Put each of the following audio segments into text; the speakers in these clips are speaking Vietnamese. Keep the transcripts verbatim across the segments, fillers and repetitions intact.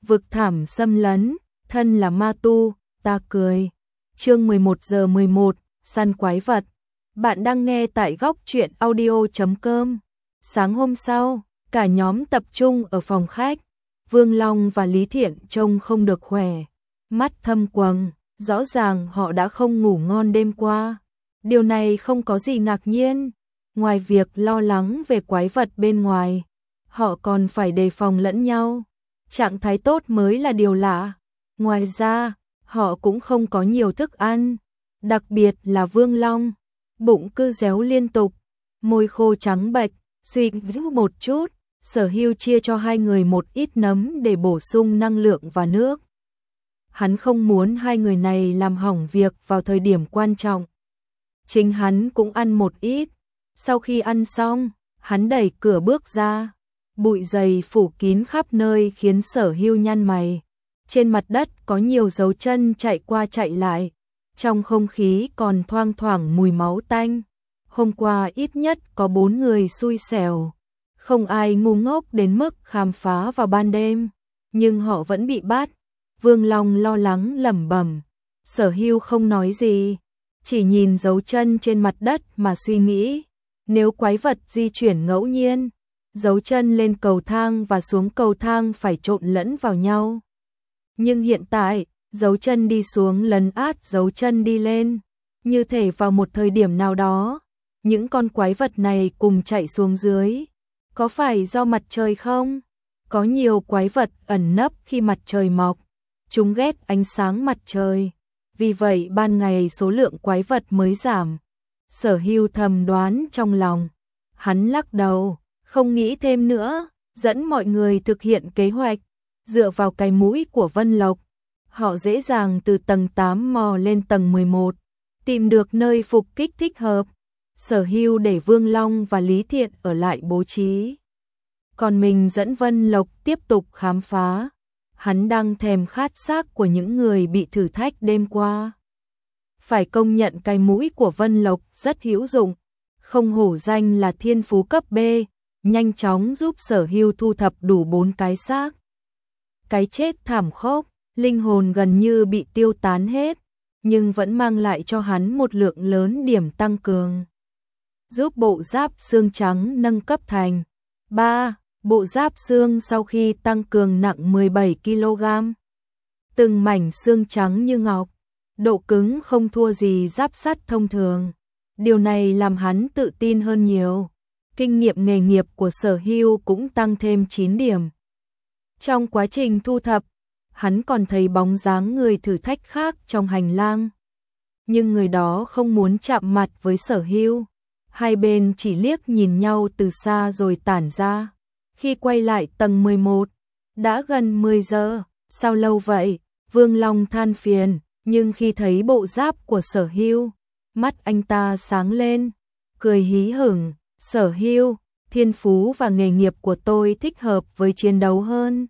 vực thảm xâm lấn, thân là ma tu, ta cười. Chương mười một giờ mười một, săn quái vật. Bạn đang nghe tại góc truyện audio chấm com. Sáng hôm sau, cả nhóm tập trung ở phòng khách. Vương Long và Lý Thiện trông không được khỏe, mắt thâm quầng, rõ ràng họ đã không ngủ ngon đêm qua. Điều này không có gì ngạc nhiên, ngoài việc lo lắng về quái vật bên ngoài, họ còn phải đề phòng lẫn nhau. Trạng thái tốt mới là điều lạ. Ngoài ra, họ cũng không có nhiều thức ăn, đặc biệt là Vương Long, bụng cứ réo liên tục, môi khô trắng bệch, suy nghĩ một chút, Sở Hưu chia cho hai người một ít nấm để bổ sung năng lượng và nước. Hắn không muốn hai người này làm hỏng việc vào thời điểm quan trọng. Chính hắn cũng ăn một ít. Sau khi ăn xong, hắn đẩy cửa bước ra. Bụi dày phủ kín khắp nơi khiến Sở Hưu nhăn mày. Trên mặt đất có nhiều dấu chân chạy qua chạy lại. Trong không khí còn thoang thoảng mùi máu tanh. Hôm qua ít nhất có bốn người xui xẻo. Không ai ngu ngốc đến mức khám phá vào ban đêm, nhưng họ vẫn bị bắt. Vương Long lo lắng lẩm bẩm. Sở Hưu không nói gì, chỉ nhìn dấu chân trên mặt đất mà suy nghĩ. Nếu quái vật di chuyển ngẫu nhiên, dấu chân lên cầu thang và xuống cầu thang phải trộn lẫn vào nhau. Nhưng hiện tại, dấu chân đi xuống lấn át dấu chân đi lên. Như thể vào một thời điểm nào đó, những con quái vật này cùng chạy xuống dưới. Có phải do mặt trời không? Có nhiều quái vật ẩn nấp khi mặt trời mọc. Chúng ghét ánh sáng mặt trời. Vì vậy ban ngày số lượng quái vật mới giảm. Sở Hưu thầm đoán trong lòng. Hắn lắc đầu, không nghĩ thêm nữa, dẫn mọi người thực hiện kế hoạch. Dựa vào cái mũi của Vân Lộc, họ dễ dàng từ tầng tám mò lên tầng mười một, tìm được nơi phục kích thích hợp. Sở Hưu để Vương Long và Lý Thiện ở lại bố trí. Còn mình dẫn Vân Lộc tiếp tục khám phá. Hắn đang thèm khát xác của những người bị thử thách đêm qua. Phải công nhận cái mũi của Vân Lộc rất hữu dụng. Không hổ danh là thiên phú cấp B, nhanh chóng giúp Sở Hưu thu thập đủ bốn cái xác. Cái chết thảm khốc, linh hồn gần như bị tiêu tán hết, nhưng vẫn mang lại cho hắn một lượng lớn điểm tăng cường. Giúp bộ giáp xương trắng nâng cấp thành ba bộ giáp xương sau khi tăng cường nặng mười bảy ki lô gam. Từng mảnh xương trắng như ngọc, độ cứng không thua gì giáp sắt thông thường. Điều này làm hắn tự tin hơn nhiều. Kinh nghiệm nghề nghiệp của Sở Hưu cũng tăng thêm chín điểm. Trong quá trình thu thập, hắn còn thấy bóng dáng người thử thách khác trong hành lang. Nhưng người đó không muốn chạm mặt với Sở Hưu. Hai bên chỉ liếc nhìn nhau từ xa rồi tản ra. Khi quay lại tầng mười một, đã gần mười giờ, sao lâu vậy? Vương Long than phiền, nhưng khi thấy bộ giáp của Sở Hưu, mắt anh ta sáng lên, cười hí hửng. Sở Hưu, thiên phú và nghề nghiệp của tôi thích hợp với chiến đấu hơn.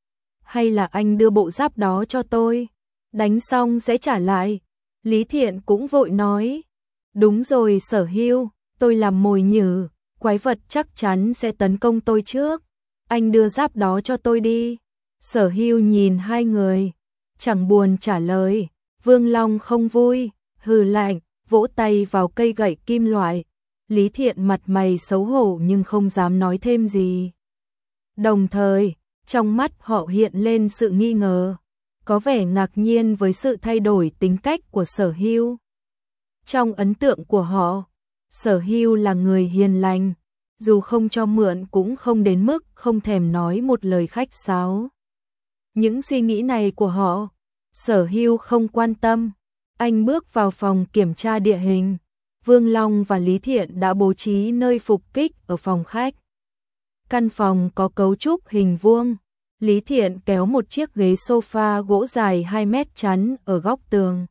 Hay là anh đưa bộ giáp đó cho tôi, đánh xong sẽ trả lại. Lý Thiện cũng vội nói. Đúng rồi Sở Hưu, tôi làm mồi nhử, quái vật chắc chắn sẽ tấn công tôi trước. Anh đưa giáp đó cho tôi đi. Sở Hưu nhìn hai người, chẳng buồn trả lời. Vương Long không vui, hừ lạnh, vỗ tay vào cây gậy kim loại. Lý Thiện mặt mày xấu hổ nhưng không dám nói thêm gì. Đồng thời, trong mắt họ hiện lên sự nghi ngờ, có vẻ ngạc nhiên với sự thay đổi tính cách của Sở Hưu. Trong ấn tượng của họ, Sở Hưu là người hiền lành, dù không cho mượn cũng không đến mức không thèm nói một lời khách sáo. Những suy nghĩ này của họ, Sở Hưu không quan tâm. Anh bước vào phòng kiểm tra địa hình. Vương Long và Lý Thiện đã bố trí nơi phục kích ở phòng khách. Căn phòng có cấu trúc hình vuông. Lý Thiện kéo một chiếc ghế sofa gỗ dài hai mét chắn ở góc tường,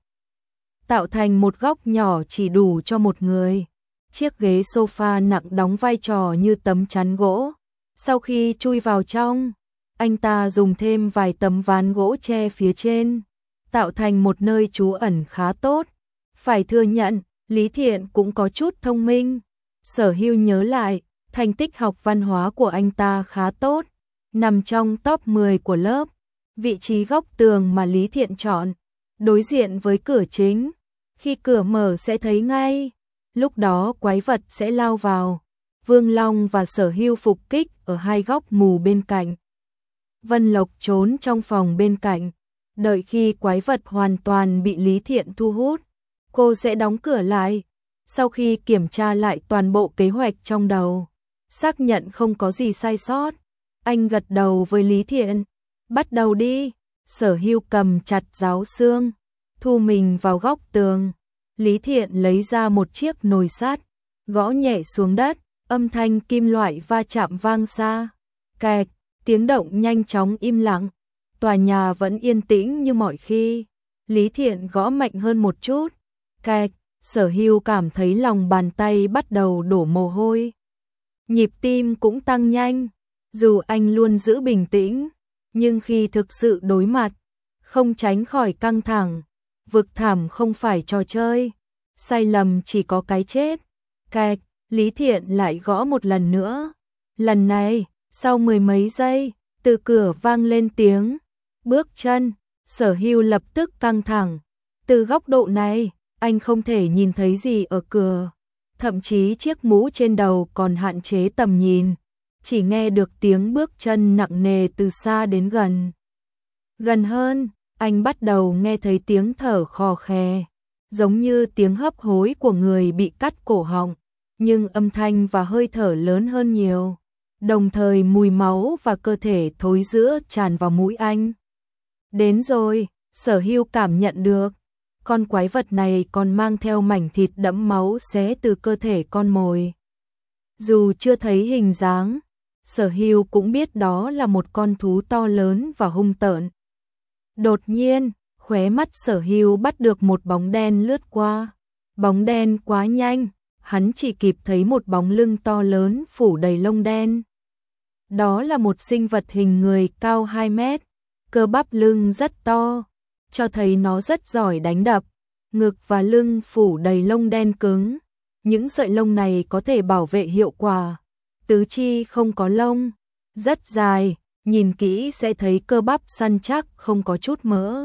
tạo thành một góc nhỏ chỉ đủ cho một người. Chiếc ghế sofa nặng đóng vai trò như tấm chắn gỗ. Sau khi chui vào trong, anh ta dùng thêm vài tấm ván gỗ che phía trên, tạo thành một nơi trú ẩn khá tốt. Phải thừa nhận, Lý Thiện cũng có chút thông minh. Sở Hưu nhớ lại, thành tích học văn hóa của anh ta khá tốt, nằm trong top mười của lớp. Vị trí góc tường mà Lý Thiện chọn, đối diện với cửa chính, khi cửa mở sẽ thấy ngay, lúc đó quái vật sẽ lao vào. Vương Long và Sở Hưu phục kích ở hai góc mù bên cạnh. Vân Lộc trốn trong phòng bên cạnh, đợi khi quái vật hoàn toàn bị Lý Thiện thu hút, cô sẽ đóng cửa lại. Sau khi kiểm tra lại toàn bộ kế hoạch trong đầu, xác nhận không có gì sai sót, anh gật đầu với Lý Thiện. Bắt đầu đi. Sở Hưu cầm chặt giáo xương, thu mình vào góc tường. Lý Thiện lấy ra một chiếc nồi sắt, gõ nhẹ xuống đất, âm thanh kim loại va chạm vang xa. Kẹt, tiếng động nhanh chóng im lặng. Tòa nhà vẫn yên tĩnh như mọi khi. Lý Thiện gõ mạnh hơn một chút. Kẹt, Sở Hưu cảm thấy lòng bàn tay bắt đầu đổ mồ hôi. Nhịp tim cũng tăng nhanh. Dù anh luôn giữ bình tĩnh, nhưng khi thực sự đối mặt, không tránh khỏi căng thẳng. Vực thẳm không phải trò chơi, sai lầm chỉ có cái chết. Kẹt, Lý Thiện lại gõ một lần nữa. Lần này, sau mười mấy giây, từ cửa vang lên tiếng bước chân. Sở Hưu lập tức căng thẳng. Từ góc độ này, anh không thể nhìn thấy gì ở cửa. Thậm chí chiếc mũ trên đầu còn hạn chế tầm nhìn. Chỉ nghe được tiếng bước chân nặng nề từ xa đến gần. Gần hơn, anh bắt đầu nghe thấy tiếng thở khò khè, giống như tiếng hấp hối của người bị cắt cổ họng, nhưng âm thanh và hơi thở lớn hơn nhiều. Đồng thời mùi máu và cơ thể thối rữa tràn vào mũi anh. Đến rồi, Sở Hưu cảm nhận được. Con quái vật này còn mang theo mảnh thịt đẫm máu xé từ cơ thể con mồi. Dù chưa thấy hình dáng, Sở Hưu cũng biết đó là một con thú to lớn và hung tợn. Đột nhiên, khóe mắt Sở Hưu bắt được một bóng đen lướt qua. Bóng đen quá nhanh, hắn chỉ kịp thấy một bóng lưng to lớn phủ đầy lông đen. Đó là một sinh vật hình người cao hai mét, cơ bắp lưng rất to, cho thấy nó rất giỏi đánh đập. Ngực và lưng phủ đầy lông đen cứng, những sợi lông này có thể bảo vệ hiệu quả. Tứ chi không có lông, rất dài, nhìn kỹ sẽ thấy cơ bắp săn chắc không có chút mỡ.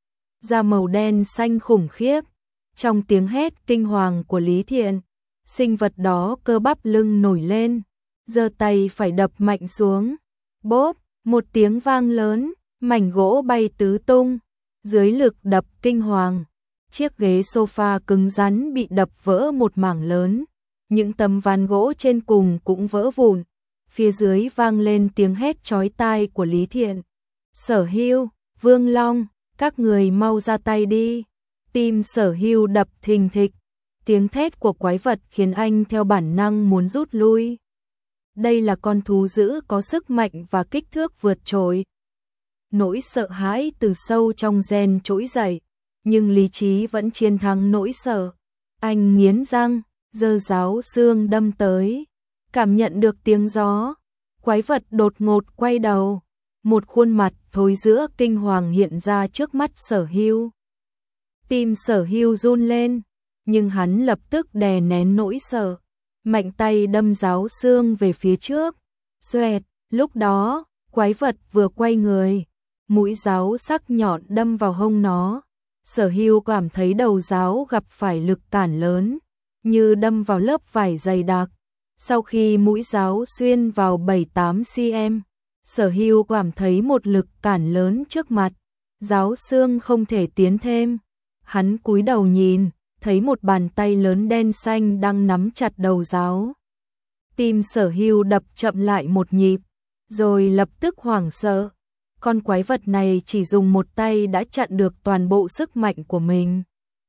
Da màu đen xanh khủng khiếp. Trong tiếng hét kinh hoàng của Lý Thiện, sinh vật đó cơ bắp lưng nổi lên, giơ tay phải đập mạnh xuống. Bốp, một tiếng vang lớn, mảnh gỗ bay tứ tung. Dưới lực đập kinh hoàng, chiếc ghế sofa cứng rắn bị đập vỡ một mảng lớn. Những tấm ván gỗ trên cùng cũng vỡ vụn. Phía dưới vang lên tiếng hét chói tai của Lý Thiện. Sở Hưu, Vương Long, các người mau ra tay đi. Tim Sở Hưu đập thình thịch. Tiếng thét của quái vật khiến anh theo bản năng muốn rút lui. Đây là con thú dữ có sức mạnh và kích thước vượt trội. Nỗi sợ hãi từ sâu trong gen trỗi dậy, nhưng lý trí vẫn chiến thắng nỗi sợ. Anh nghiến răng, giơ giáo xương đâm tới. Cảm nhận được tiếng gió, quái vật đột ngột quay đầu. Một khuôn mặt thối rữa kinh hoàng hiện ra trước mắt Sở Hưu. Tim Sở Hưu run lên, nhưng hắn lập tức đè nén nỗi sợ. Mạnh tay đâm giáo xương về phía trước. Xoẹt, lúc đó, quái vật vừa quay người. Mũi giáo sắc nhọn đâm vào hông nó. Sở Hưu cảm thấy đầu giáo gặp phải lực cản lớn, như đâm vào lớp vải dày đặc. Sau khi mũi giáo xuyên vào bảy tám xăng-ti-mét, Sở Hưu cảm thấy một lực cản lớn trước mặt. Giáo xương không thể tiến thêm. Hắn cúi đầu nhìn, thấy một bàn tay lớn đen xanh đang nắm chặt đầu giáo. Tim Sở Hưu đập chậm lại một nhịp, rồi lập tức hoảng sợ. Con quái vật này chỉ dùng một tay đã chặn được toàn bộ sức mạnh của mình.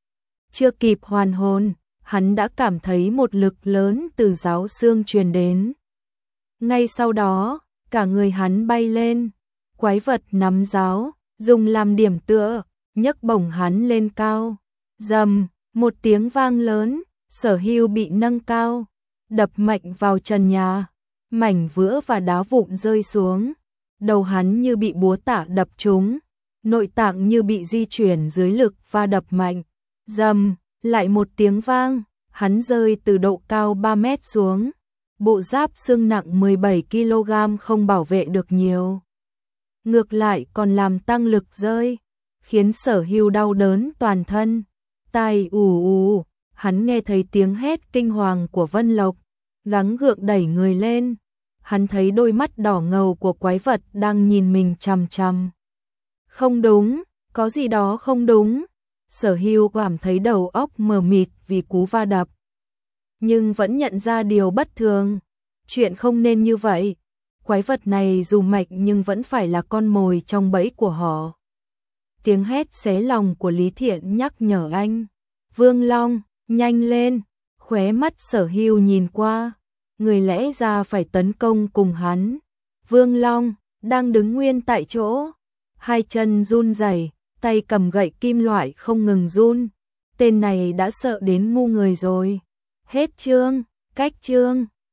Chưa kịp hoàn hồn, hắn đã cảm thấy một lực lớn từ giáo xương truyền đến. Ngay sau đó, cả người hắn bay lên. Quái vật nắm giáo, dùng làm điểm tựa, nhấc bổng hắn lên cao. Rầm, một tiếng vang lớn, Sở Hưu bị nâng cao, đập mạnh vào trần nhà. Mảnh vữa và đá vụn rơi xuống. Đầu hắn như bị búa tạ đập trúng, nội tạng như bị di chuyển dưới lực va đập mạnh. Rầm, lại một tiếng vang, hắn rơi từ độ cao ba mét xuống. Bộ giáp xương nặng mười bảy ki lô gam không bảo vệ được nhiều. ngược lại còn làm tăng lực rơi, khiến Sở Hưu đau đớn toàn thân. Tai ù ù, hắn nghe thấy tiếng hét kinh hoàng của Vân Lộc, gắng gượng đẩy người lên. Hắn thấy đôi mắt đỏ ngầu của quái vật đang nhìn mình chằm chằm. Không đúng, có gì đó không đúng. Sở Hưu cảm thấy đầu óc mờ mịt vì cú va đập, nhưng vẫn nhận ra điều bất thường. Chuyện không nên như vậy. Quái vật này dù mạnh nhưng vẫn phải là con mồi trong bẫy của họ. Tiếng hét xé lòng của Lý Thiện nhắc nhở anh. Vương Long, nhanh lên. Khóe mắt Sở Hưu nhìn qua, người lẽ ra phải tấn công cùng hắn. Vương Long đang đứng nguyên tại chỗ, hai chân run rẩy, tay cầm gậy kim loại không ngừng run. Tên này đã sợ đến ngu người rồi. Hết chương, cách chương.